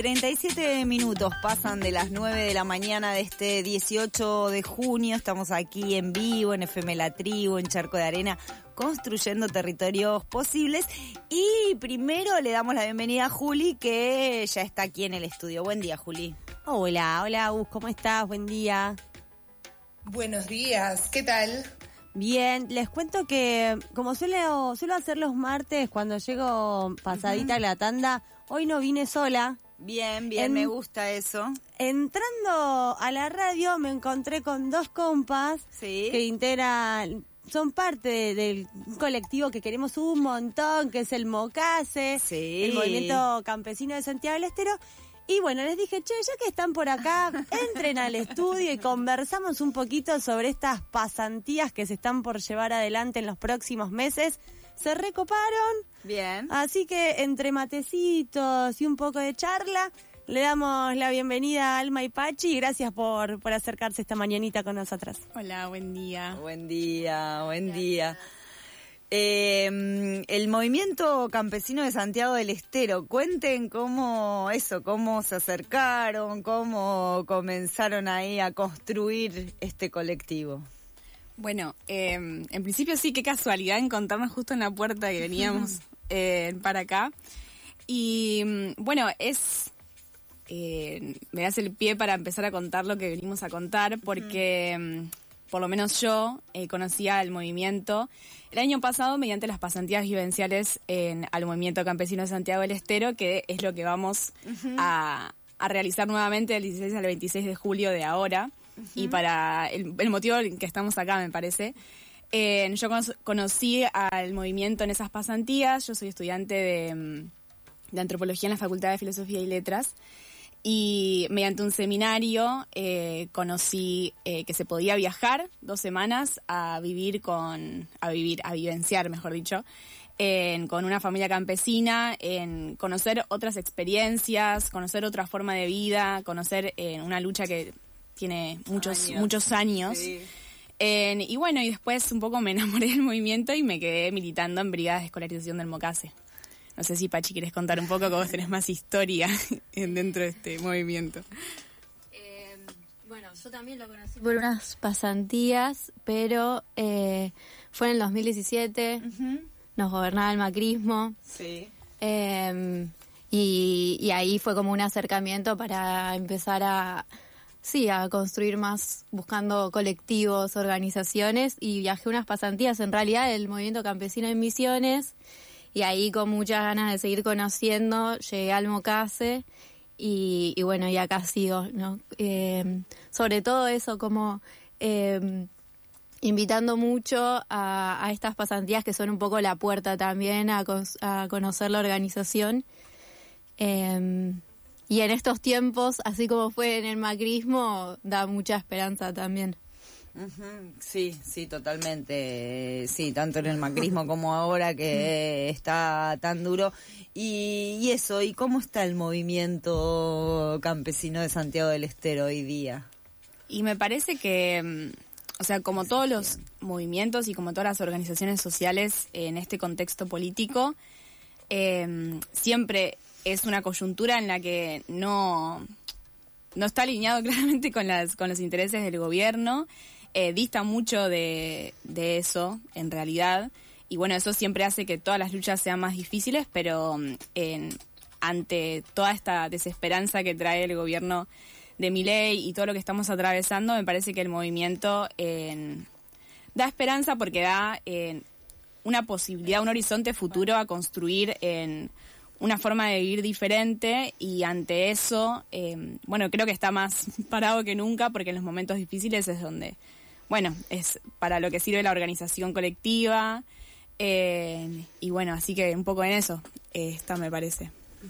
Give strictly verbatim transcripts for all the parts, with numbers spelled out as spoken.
treinta y siete minutos pasan de las nueve de la mañana de este dieciocho de junio. Estamos aquí en vivo, en F M La Tribu, en Charco de Arena, construyendo territorios posibles. Y primero le damos la bienvenida a Juli, que ya está aquí en el estudio. Buen día, Juli. Hola, hola, Gus, ¿cómo estás? Buen día. Buenos días, ¿qué tal? Bien, les cuento que como suelo, suelo hacer los martes cuando llego pasadita uh-huh. la tanda, hoy no vine sola. Bien, bien, en, me gusta eso. Entrando a la radio me encontré con dos compas ¿Sí? que integran, son parte de, del colectivo que queremos un montón, que es el MOCASE, sí. el Movimiento Campesino de Santiago del Estero. Y bueno, les dije, che, ya que están por acá, entren al estudio y conversamos un poquito sobre estas pasantías que se están por llevar adelante en los próximos meses. Se recoparon. Bien. Así que entre matecitos y un poco de charla, le damos la bienvenida a Alma y Pachi. Gracias por, por acercarse esta mañanita con nosotras. Hola, buen día. Buen día, buen Gracias. día. Eh, el Movimiento Campesino de Santiago del Estero, cuenten cómo eso, cómo se acercaron, cómo comenzaron ahí a construir este colectivo. Bueno, eh, en principio sí, qué casualidad encontrarnos justo en la puerta que veníamos eh, para acá. Y bueno, es... Eh, me das el pie para empezar a contar lo que venimos a contar, porque uh-huh. por lo menos yo eh, conocía el movimiento el año pasado mediante las pasantías vivenciales en, al Movimiento Campesino de Santiago del Estero, que es lo que vamos uh-huh. a, a realizar nuevamente del dieciséis al veintiséis de julio de ahora. Uh-huh. Y para el, el motivo en que estamos acá, me parece. Eh, yo cono- conocí al movimiento en esas pasantías. Yo soy estudiante de, de Antropología en la Facultad de Filosofía y Letras. Y mediante un seminario eh, conocí eh, que se podía viajar dos semanas a vivir con, a vivir, a vivenciar, mejor dicho, en, con una familia campesina, en conocer otras experiencias, conocer otra forma de vida, conocer eh, una lucha que tiene muchos años. muchos años. Sí. En, y bueno, y después un poco me enamoré del movimiento y me quedé militando en brigadas de escolarización del MOCASE. No sé si, Pachi, quieres contar un poco, que vos tenés más historia dentro de este movimiento. Eh, bueno, yo también lo conocí por unas pasantías, pero eh, fue en el dos mil diecisiete, uh-huh. nos gobernaba el macrismo. Sí. Eh, y, y ahí fue como un acercamiento para empezar a, sí, a construir más, buscando colectivos, organizaciones, y viajé unas pasantías, en realidad, del Movimiento Campesino en Misiones. Y ahí con muchas ganas de seguir conociendo, llegué al MOCASE y, y bueno, y acá sigo, ¿no? Eh, sobre todo eso, como eh, invitando mucho a, a estas pasantías que son un poco la puerta también a, a conocer la organización. Eh, y en estos tiempos, así como fue en el macrismo, da mucha esperanza también. Uh-huh. Sí, sí, totalmente. Sí, tanto en el macrismo como ahora que está tan duro. Y, y eso, ¿y cómo está el movimiento campesino de Santiago del Estero hoy día? Y me parece que, o sea, como todos los movimientos y como todas las organizaciones sociales en este contexto político, eh, siempre es una coyuntura en la que no, no está alineado claramente con las con los intereses del gobierno. Eh, dista mucho de, de eso, en realidad, y bueno, eso siempre hace que todas las luchas sean más difíciles, pero en, ante toda esta desesperanza que trae el gobierno de Milei y todo lo que estamos atravesando, me parece que el movimiento eh, da esperanza porque da eh, una posibilidad, un horizonte futuro a construir en una forma de vivir diferente, y ante eso, eh, bueno, creo que está más parado que nunca, porque en los momentos difíciles es donde... Bueno, es para lo que sirve la organización colectiva, eh, y bueno, así que un poco en eso eh, está, me parece.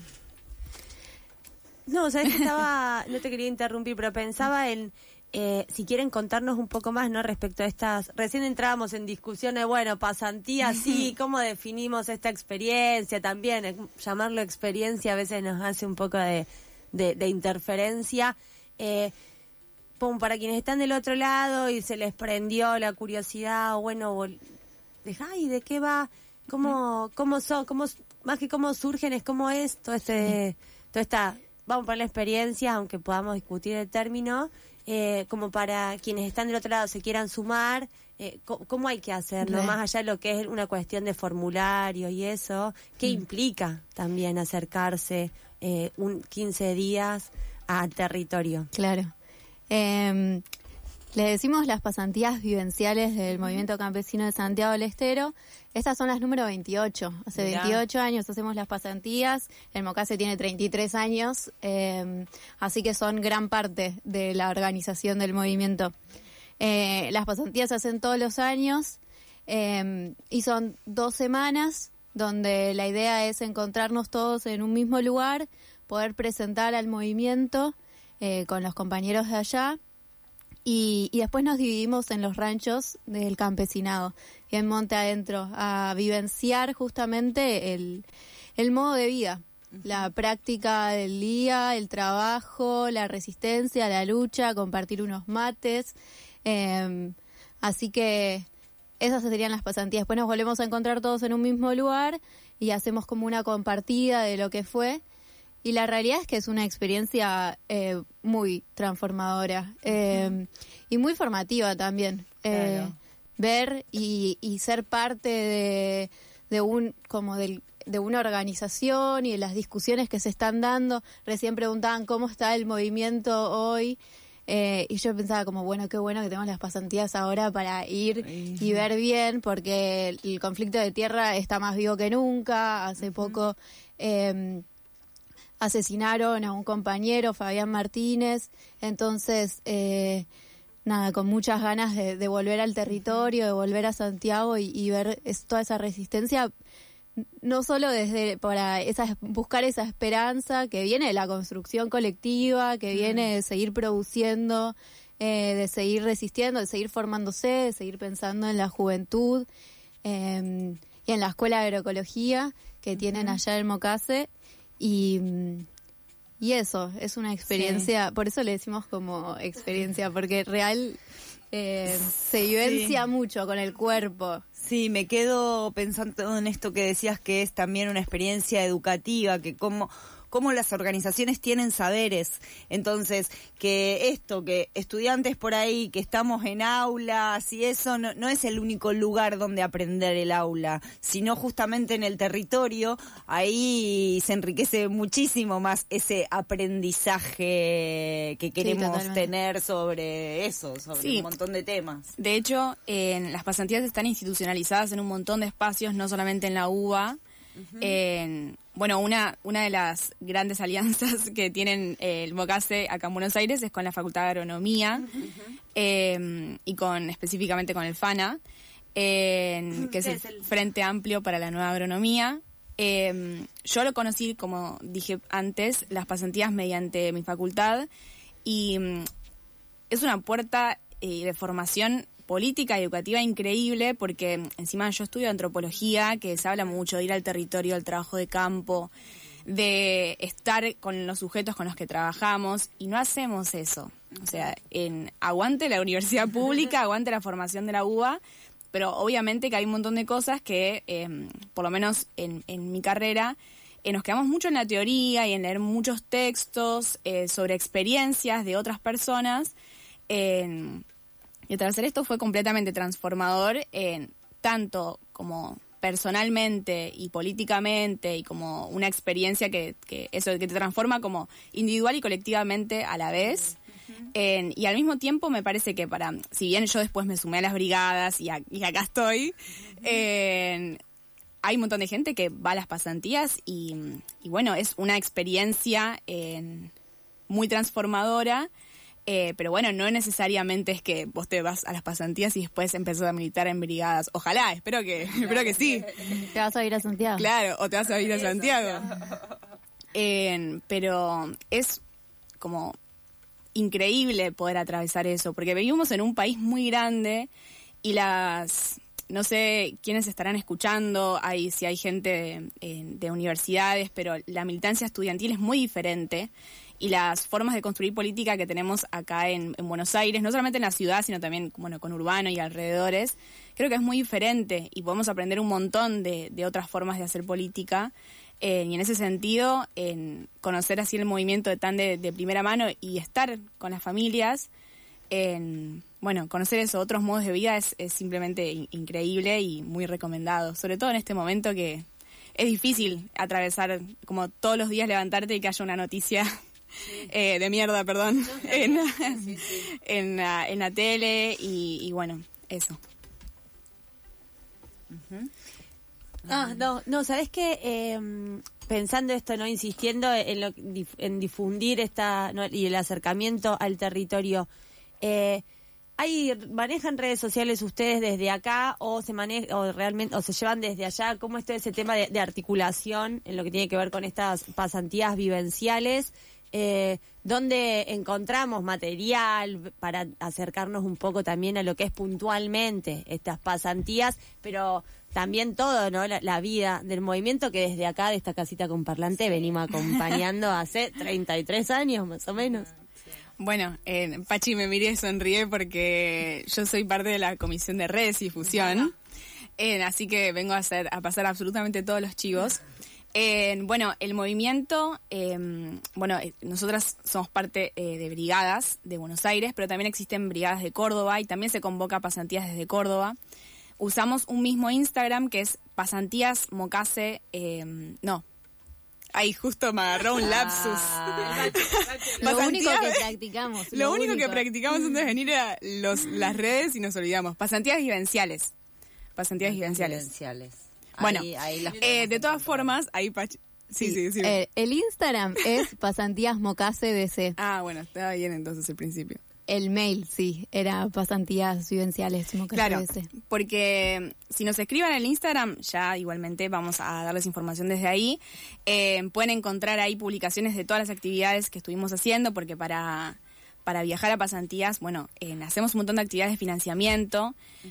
No, sabes que estaba, no te quería interrumpir, pero pensaba en, eh, si quieren contarnos un poco más, ¿no? Respecto a estas, recién entrábamos en discusiones, bueno, pasantía, sí, ¿cómo definimos esta experiencia? También, llamarlo experiencia a veces nos hace un poco de, de, de interferencia. Eh, Pum, para quienes están del otro lado y se les prendió la curiosidad, o bueno, deja, ¿y de qué va? ¿Cómo, cómo son? ¿Cómo, más que cómo surgen, es cómo es todo este, toda esta vamos a poner la experiencia, aunque podamos discutir el término, eh, como para quienes están del otro lado se quieran sumar, eh, ¿cómo, ¿cómo hay que hacerlo? Re. Más allá de lo que es una cuestión de formulario y eso, ¿qué mm. implica también acercarse eh, un quince días al territorio? Claro. Eh, le decimos las pasantías vivenciales del Movimiento Campesino de Santiago del Estero. Estas son las número veintiocho. Hace Mirá. veintiocho años hacemos las pasantías. El Mocase tiene treinta y tres años, eh, así que son gran parte de la organización del movimiento. Eh, las pasantías se hacen todos los años eh, y son dos semanas donde la idea es encontrarnos todos en un mismo lugar, poder presentar al movimiento eh, con los compañeros de allá. Y, y después nos dividimos en los ranchos del campesinado y en Monte Adentro a vivenciar justamente el, el modo de vida, uh-huh. la práctica del día, el trabajo, la resistencia, la lucha, compartir unos mates. Eh, así que esas serían las pasantías. Después nos volvemos a encontrar todos en un mismo lugar y hacemos como una compartida de lo que fue. Y la realidad es que es una experiencia eh, muy transformadora eh, y muy formativa también. Eh, claro. Ver y, y ser parte de, de un como del, de una organización y de las discusiones que se están dando. Recién preguntaban cómo está el movimiento hoy eh, y yo pensaba como, bueno, qué bueno que tenemos las pasantías ahora para ir uh-huh. y ver bien, porque el, el conflicto de tierra está más vivo que nunca. Hace uh-huh. poco... Eh, asesinaron a un compañero, Fabián Martínez, entonces, eh, nada, con muchas ganas de, de volver al territorio, de volver a Santiago y, y ver es, toda esa resistencia, no solo desde para esa, buscar esa esperanza que viene de la construcción colectiva, que viene de seguir produciendo, eh, de seguir resistiendo, de seguir formándose, de seguir pensando en la juventud eh, y en la Escuela de Agroecología que uh-huh. tienen allá en el Mocase. Y, y eso, es una experiencia, sí. por eso le decimos como experiencia, porque real eh, se vivencia sí. mucho con el cuerpo. Sí, me quedo pensando en esto que decías, que es también una experiencia educativa, que como... cómo las organizaciones tienen saberes. Entonces, que esto, que estudiantes por ahí, que estamos en aulas y eso, no, no es el único lugar donde aprender el aula, sino justamente en el territorio. Ahí se enriquece muchísimo más ese aprendizaje que queremos sí, tener sobre eso, sobre sí. un montón de temas. De hecho, en las pasantías están institucionalizadas en un montón de espacios, no solamente en la U B A. Uh-huh. En, bueno, una una de las grandes alianzas que tienen eh, el Mocase acá en Buenos Aires es con la Facultad de Agronomía uh-huh. eh, y con específicamente con el FANA, eh, que es el, es el Frente Amplio para la Nueva Agronomía. Eh, yo lo conocí, como dije antes, las pasantías mediante mi facultad y um, es una puerta eh, de formación política y educativa increíble, porque encima yo estudio antropología, que se habla mucho de ir al territorio, al trabajo de campo, de estar con los sujetos con los que trabajamos, y no hacemos eso. O sea, en aguante la universidad pública, aguante la formación de la U B A, pero obviamente que hay un montón de cosas que, eh, por lo menos en, en mi carrera, eh, nos quedamos mucho en la teoría y en leer muchos textos eh, sobre experiencias de otras personas. Eh, y tras hacer esto fue completamente transformador, en tanto como personalmente y políticamente, y como una experiencia que, que eso que te transforma como individual y colectivamente a la vez. En, y al mismo tiempo me parece que para, si bien yo después me sumé a las brigadas y, a, y acá estoy, en, hay un montón de gente que va a las pasantías y, y bueno, es una experiencia en, muy transformadora. Eh, pero bueno, no necesariamente es que vos te vas a las pasantías y después empezás a militar en brigadas. Ojalá, espero que espero que sí. Te vas a ir a Santiago. Claro, o te vas a ir a Santiago. Eh, pero es como increíble poder atravesar eso, porque vivimos en un país muy grande y las... No sé quiénes estarán escuchando, hay, si hay gente de, de universidades, pero la militancia estudiantil es muy diferente. Y las formas de construir política que tenemos acá en, en Buenos Aires, no solamente en la ciudad, sino también bueno, con Urbano y alrededores, creo que es muy diferente y podemos aprender un montón de, de otras formas de hacer política. Eh, y en ese sentido, en conocer así el movimiento de tan de, de primera mano y estar con las familias, en, bueno, conocer eso, otros modos de vida es, es simplemente in- increíble y muy recomendado, sobre todo en este momento que es difícil atravesar, como todos los días levantarte y que haya una noticia sí. eh, de mierda, perdón, en, sí, sí. En, la, en la tele y, y bueno, eso. Uh-huh. Ah, no, no, ¿sabés qué? Eh, pensando esto, ¿no? Insistiendo en, lo, en difundir esta, ¿no? Y el acercamiento al territorio. Eh, ¿hay, ¿Manejan redes sociales ustedes desde acá o se maneja, o realmente, o se llevan desde allá? ¿Cómo es todo ese tema de, de articulación en lo que tiene que ver con estas pasantías vivenciales? Eh, ¿Dónde encontramos material para acercarnos un poco también a lo que es puntualmente estas pasantías, pero también todo, ¿no? La, la vida del movimiento que desde acá, de esta casita con parlante, venimos acompañando hace treinta y tres años más o menos. Bueno, eh, Pachi me miré y sonríe porque yo soy parte de la comisión de redes y difusión, eh, así que vengo a hacer a pasar absolutamente todos los chivos. Eh, bueno, el movimiento, eh, bueno, eh, nosotras somos parte eh, de brigadas de Buenos Aires, pero también existen brigadas de Córdoba y también se convoca pasantías desde Córdoba. Usamos un mismo Instagram que es pasantías mocase, eh, no, ahí justo me agarró un lapsus. Ah, lo único que practicamos. Lo, lo único, único que practicamos antes de venir a los, las redes y nos olvidamos. Pasantías vivenciales. Pasantías vivenciales. Vivenciales. Bueno, ahí, ahí las eh, de todas formas, ahí Pachi... Sí, sí, sí. sí. Eh, el Instagram es pasantías mocase B C. Ah, bueno, estaba bien entonces el principio. El mail, sí, era pasantías vivenciales mocase Claro, B C. porque si nos escriban en el Instagram, ya igualmente vamos a darles información desde ahí. Eh, pueden encontrar ahí publicaciones de todas las actividades que estuvimos haciendo, porque para... Para viajar a pasantías, bueno, eh, hacemos un montón de actividades de financiamiento. Uh-huh.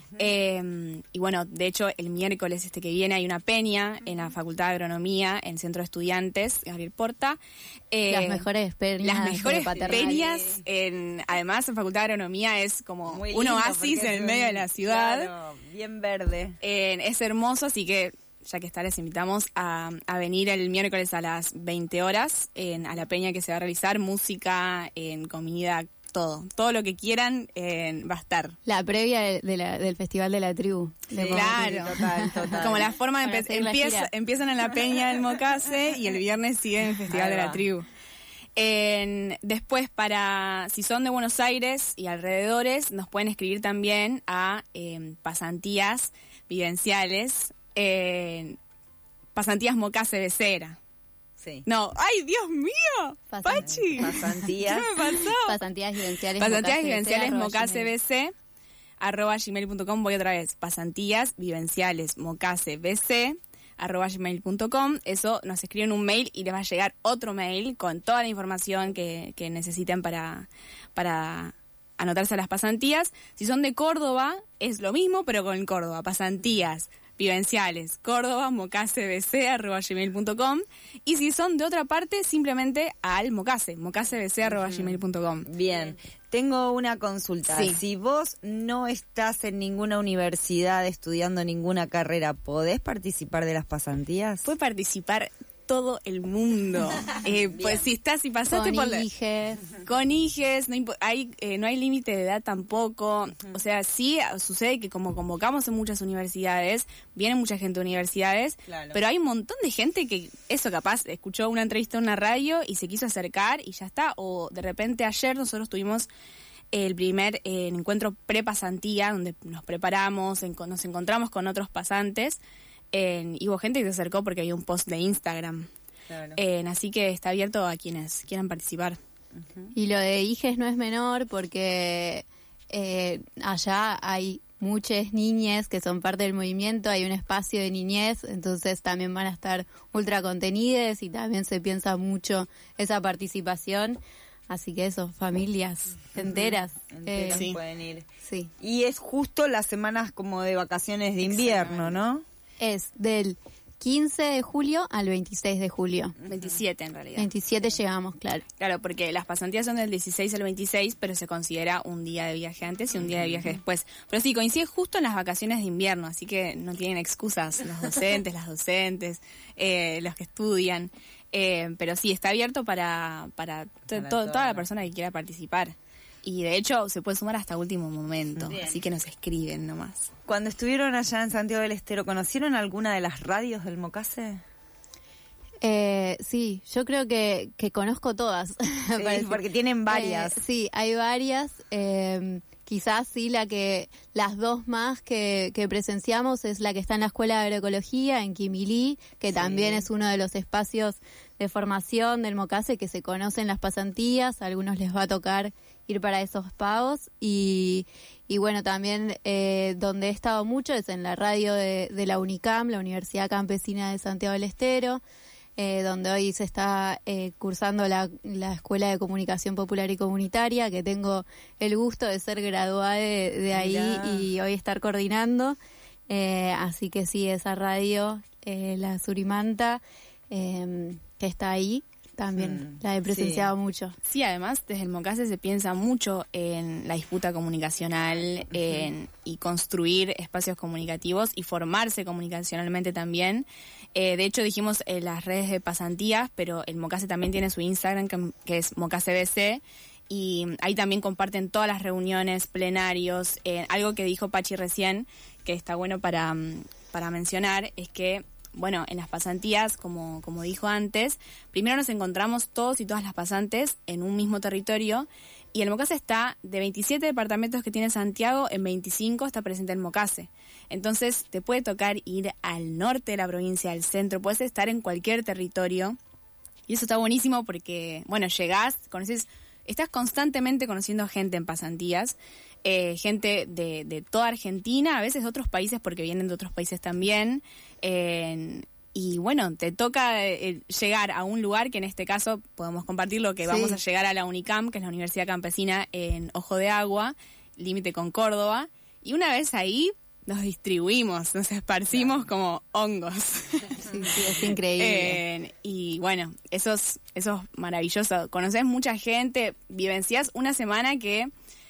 eh, y bueno, de hecho, el miércoles este que viene hay una peña uh-huh. en la Facultad de Agronomía, en Centro de Estudiantes, Gabriel Porta. Eh, las mejores peñas. Las mejores peñas. En, además, en Facultad de Agronomía es como muy un oasis en el medio de la ciudad. Claro, bien verde. Eh, es hermoso, así que... ya que está, les invitamos a, a venir el miércoles a las veinte horas en, a la peña que se va a realizar, música, en comida, todo. Todo lo que quieran eh, va a estar. La previa de, de la, del Festival de la Tribu. Sí, claro. Sí, total, total. Como la forma de empezar. Empieza, empiezan en la peña del Mocase y el viernes siguen el Festival de la Tribu. En, después, para si son de Buenos Aires y alrededores, nos pueden escribir también a eh, pasantías vivenciales. Eh, pasantías Mocase Becera. Sí. No, ¡ay, Dios mío! Pasant- ¡Pachi! Pasantías. ¿Qué me pasó? Pasantías vivenciales Pasantías vivenciales Mocase B C arroba gmail punto com. Voy otra vez. Pasantías vivenciales Mocase B C arroba gmail punto com. Eso nos escriben un mail y les va a llegar otro mail con toda la información que, que necesiten para, para anotarse a las pasantías. Si son de Córdoba, es lo mismo, pero con Córdoba. Pasantías vivenciales, Córdoba, mocasebc, arroba gmail punto com. Y si son de otra parte, simplemente al mocase, mocasebc, arroba gmail punto com. Bien, tengo una consulta. Sí. Si vos no estás en ninguna universidad estudiando ninguna carrera, ¿podés participar de las pasantías? Puede participar todo el mundo. Eh, pues si estás, si pasaste con por la... hijes. Con hijes, no, impo- hay, eh, no hay límite de edad tampoco. O sea, sí sucede que como convocamos en muchas universidades, viene mucha gente a universidades, Claro. pero hay un montón de gente que eso capaz escuchó una entrevista en una radio y se quiso acercar y ya está. O de repente ayer nosotros tuvimos el primer eh, encuentro pre-pasantía, donde nos preparamos, en- nos encontramos con otros pasantes. En, y hubo gente que se acercó porque había un post de Instagram. Claro. En, así que está abierto a quienes quieran participar. Y lo de hijes no es menor porque eh, allá hay muchas niñas que son parte del movimiento, hay un espacio de niñez, entonces también van a estar ultra contenidas y también se piensa mucho esa participación. Así que eso, familias enteras. Enteras eh, sí. pueden ir. sí. Y es justo las semanas como de vacaciones de invierno, ¿no? Es del quince de julio al veintiséis de julio. veintisiete en realidad. veintisiete llegamos, claro. Claro, porque las pasantías son del dieciséis al veintiséis, pero se considera un día de viaje antes y un día de viaje después. Pero sí, coincide justo en las vacaciones de invierno, así que no tienen excusas los docentes, las docentes, eh, los que estudian. Eh, pero sí, está abierto para, para, to- to- toda la persona que quiera participar. Y de hecho se puede sumar hasta último momento, Bien. así que nos escriben nomás. Cuando estuvieron allá en Santiago del Estero, ¿conocieron alguna de las radios del Mocase? Eh, sí, yo creo que, que conozco todas. me Sí, parece. porque tienen varias. Eh, sí, hay varias. Eh, quizás sí, la que las dos más que, que presenciamos es la que está en la Escuela de Agroecología, en Quimilí, que Sí. también es uno de los espacios de formación del Mocase que se conocen las pasantías. A algunos les va a tocar ir para esos pagos. Y, y bueno, también eh, donde he estado mucho es en la radio de, de la UNICAM, la Universidad Campesina de Santiago del Estero. Eh, donde hoy se está eh, cursando la, la Escuela de Comunicación Popular y Comunitaria, que tengo el gusto de ser graduada de, de ahí Mirá. y hoy estar coordinando. Eh, así que sí, esa radio, eh, la Surimanta, eh, que está ahí, también Mm, la he presenciado sí. mucho. Sí, además desde el Mocase se piensa mucho en la disputa comunicacional en, y construir espacios comunicativos y formarse comunicacionalmente también. Eh, de hecho dijimos en las redes de pasantías, pero el Mocase también tiene su Instagram que, que es Mocase B C y ahí también comparten todas las reuniones, plenarios. Eh, algo que dijo Pachi recién, que está bueno para, para mencionar, es que bueno, en las pasantías, como, como dijo antes, primero nos encontramos todos y todas las pasantes en un mismo territorio y el Mocase está, de veintisiete departamentos que tiene Santiago, en veinticinco está presente el Mocase. Entonces te puede tocar ir al norte de la provincia, al centro, puedes estar en cualquier territorio y eso está buenísimo porque, bueno, llegás, conoces, estás constantemente conociendo gente en pasantías. Eh, gente de, de toda Argentina, a veces de otros países porque vienen de otros países también. Eh, y bueno, te toca eh, llegar a un lugar que en este caso podemos compartirlo, que Sí. vamos a llegar a la UNICAM, que es la Universidad Campesina en Ojo de Agua, límite con Córdoba. Y una vez ahí nos distribuimos, nos esparcimos como hongos. Sí, sí, es increíble. Eh, y bueno, eso es, eso es maravilloso. Conoces mucha gente, vivencias una semana que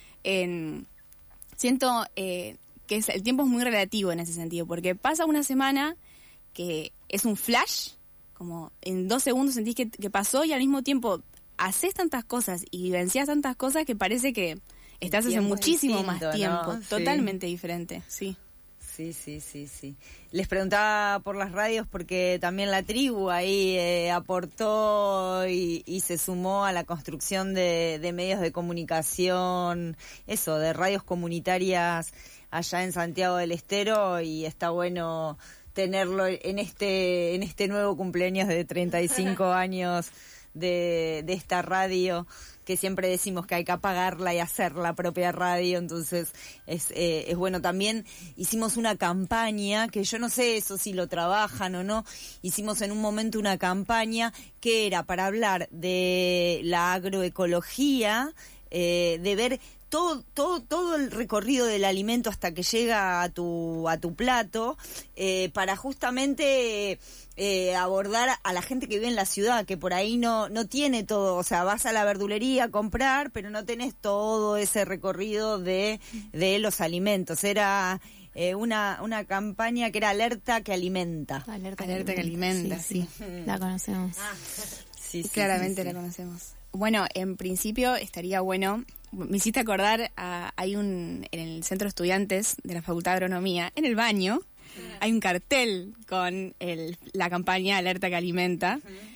en, siento eh, que es, el tiempo es muy relativo en ese sentido, porque pasa una semana que es un flash, como en dos segundos sentís que, que pasó y al mismo tiempo haces tantas cosas y vivencias tantas cosas que parece que estás hace tiempo es muchísimo distinto, más tiempo, ¿no? Sí. totalmente diferente, sí. Sí, sí, sí, sí. Les preguntaba por las radios porque también la tribu ahí eh, aportó y, y se sumó a la construcción de, de medios de comunicación, eso, de radios comunitarias allá en Santiago del Estero y está bueno tenerlo en este en este nuevo cumpleaños de treinta y cinco años de, de esta radio, que siempre decimos que hay que apagarla y hacer la propia radio, entonces es, eh, es bueno. También hicimos una campaña, que yo no sé eso si lo trabajan o no, hicimos en un momento una campaña que era para hablar de la agroecología, eh, de ver todo todo todo el recorrido del alimento hasta que llega a tu a tu plato, eh, para justamente eh, abordar a la gente que vive en la ciudad, que por ahí no no tiene todo, o sea, vas a la verdulería a comprar, pero no tenés todo ese recorrido de de los alimentos. Era eh, una una campaña que era Alerta que Alimenta. Alerta, Alerta que alimenta, sí. La conocemos. Sí, sí, Claramente sí, sí. la conocemos. Bueno, en principio estaría bueno, me hiciste acordar, a, hay un, en el centro de estudiantes de la Facultad de Agronomía, en el baño, hay un cartel con el, la campaña Alerta que Alimenta.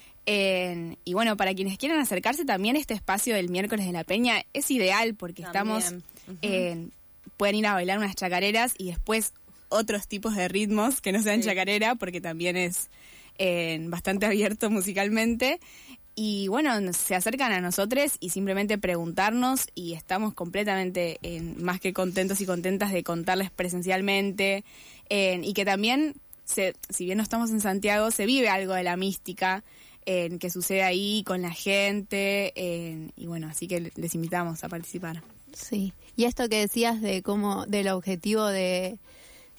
En- y bueno, para quienes quieran acercarse también, este espacio del miércoles de la Peña es ideal porque También. estamos, en- pueden ir a bailar unas chacareras y después otros tipos de ritmos que no sean Sí. chacarera, porque también es eh, bastante abierto musicalmente. Y bueno, nos- se acercan a nosotros y simplemente preguntarnos y estamos completamente eh, más que contentos y contentas de contarles presencialmente eh, y que también, se, si bien no estamos en Santiago, se vive algo de la mística eh, que sucede ahí con la gente eh, y bueno, así que les invitamos a participar. Sí. Y esto que decías de cómo, del objetivo de,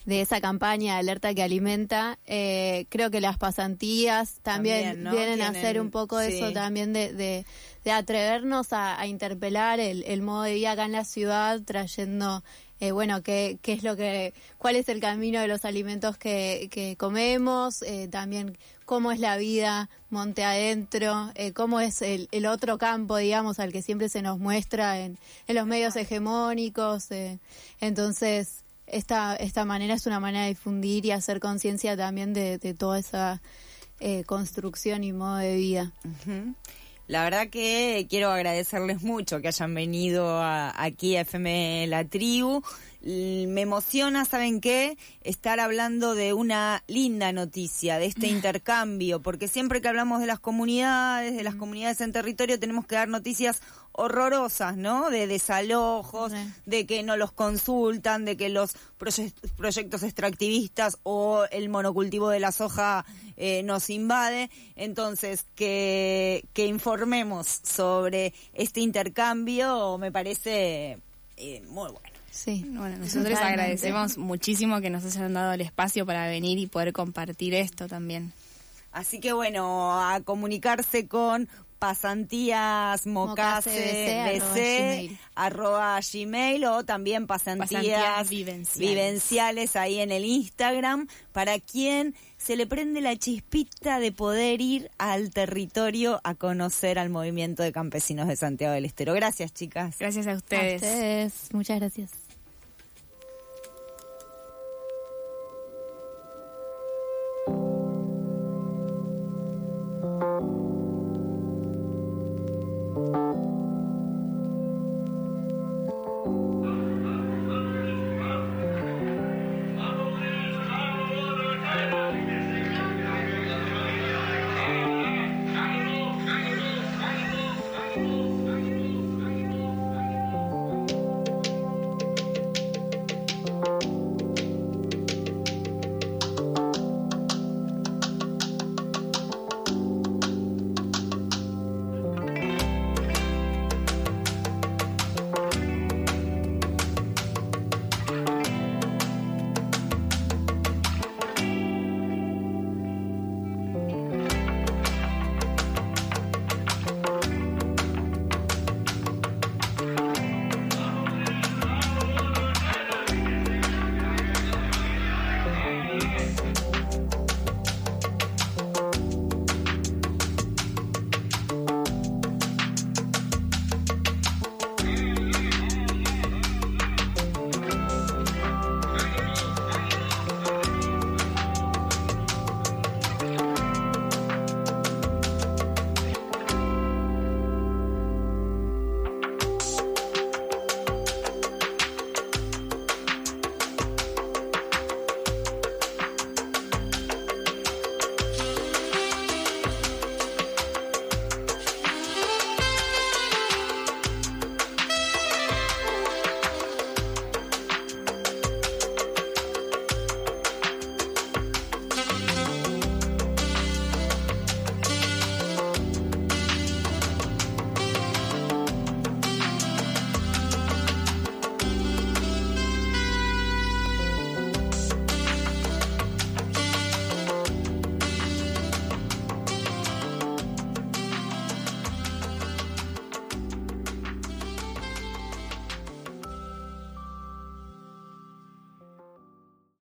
de esa campaña de Alerta que Alimenta. Eh, creo que las pasantías también, También, ¿no? vienen Tienen- a hacer un poco sí. eso también de, de, de atrevernos a, a interpelar el, el modo de vida acá en la ciudad, trayendo, eh, bueno, qué, qué es lo que, cuál es el camino de los alimentos que, que comemos, eh, también cómo es la vida monte adentro, eh, cómo es el, el otro campo, digamos, al que siempre se nos muestra en, en los medios hegemónicos. Eh. Entonces, esta, esta manera es una manera de difundir y hacer conciencia también de, de toda esa eh, construcción y modo de vida. Ujú. La verdad que quiero agradecerles mucho que hayan venido a- aquí a F M La Tribu. L- Me emociona, ¿saben qué? Estar hablando de una linda noticia, de este intercambio, porque siempre que hablamos de las comunidades, de las comunidades en territorio, tenemos que dar noticias horrorosas, ¿no? De desalojos, Sí. de que no los consultan, de que los proye- proyectos extractivistas o el monocultivo de la soja eh, nos invade. Entonces, que, que informemos sobre este intercambio me parece eh, muy bueno. Sí. Bueno, nosotros Totalmente. agradecemos muchísimo que nos hayan dado el espacio para venir y poder compartir esto también. Así que bueno, a comunicarse con pasantías mocase mocasebc, arroba B C, gmail. arroba gmail o también pasantías, Pasantías vivenciales. vivenciales ahí en el Instagram, para quien se le prende la chispita de poder ir al territorio a conocer al movimiento de campesinos de Santiago del Estero. Gracias, chicas. Gracias a A ustedes. ustedes, muchas gracias.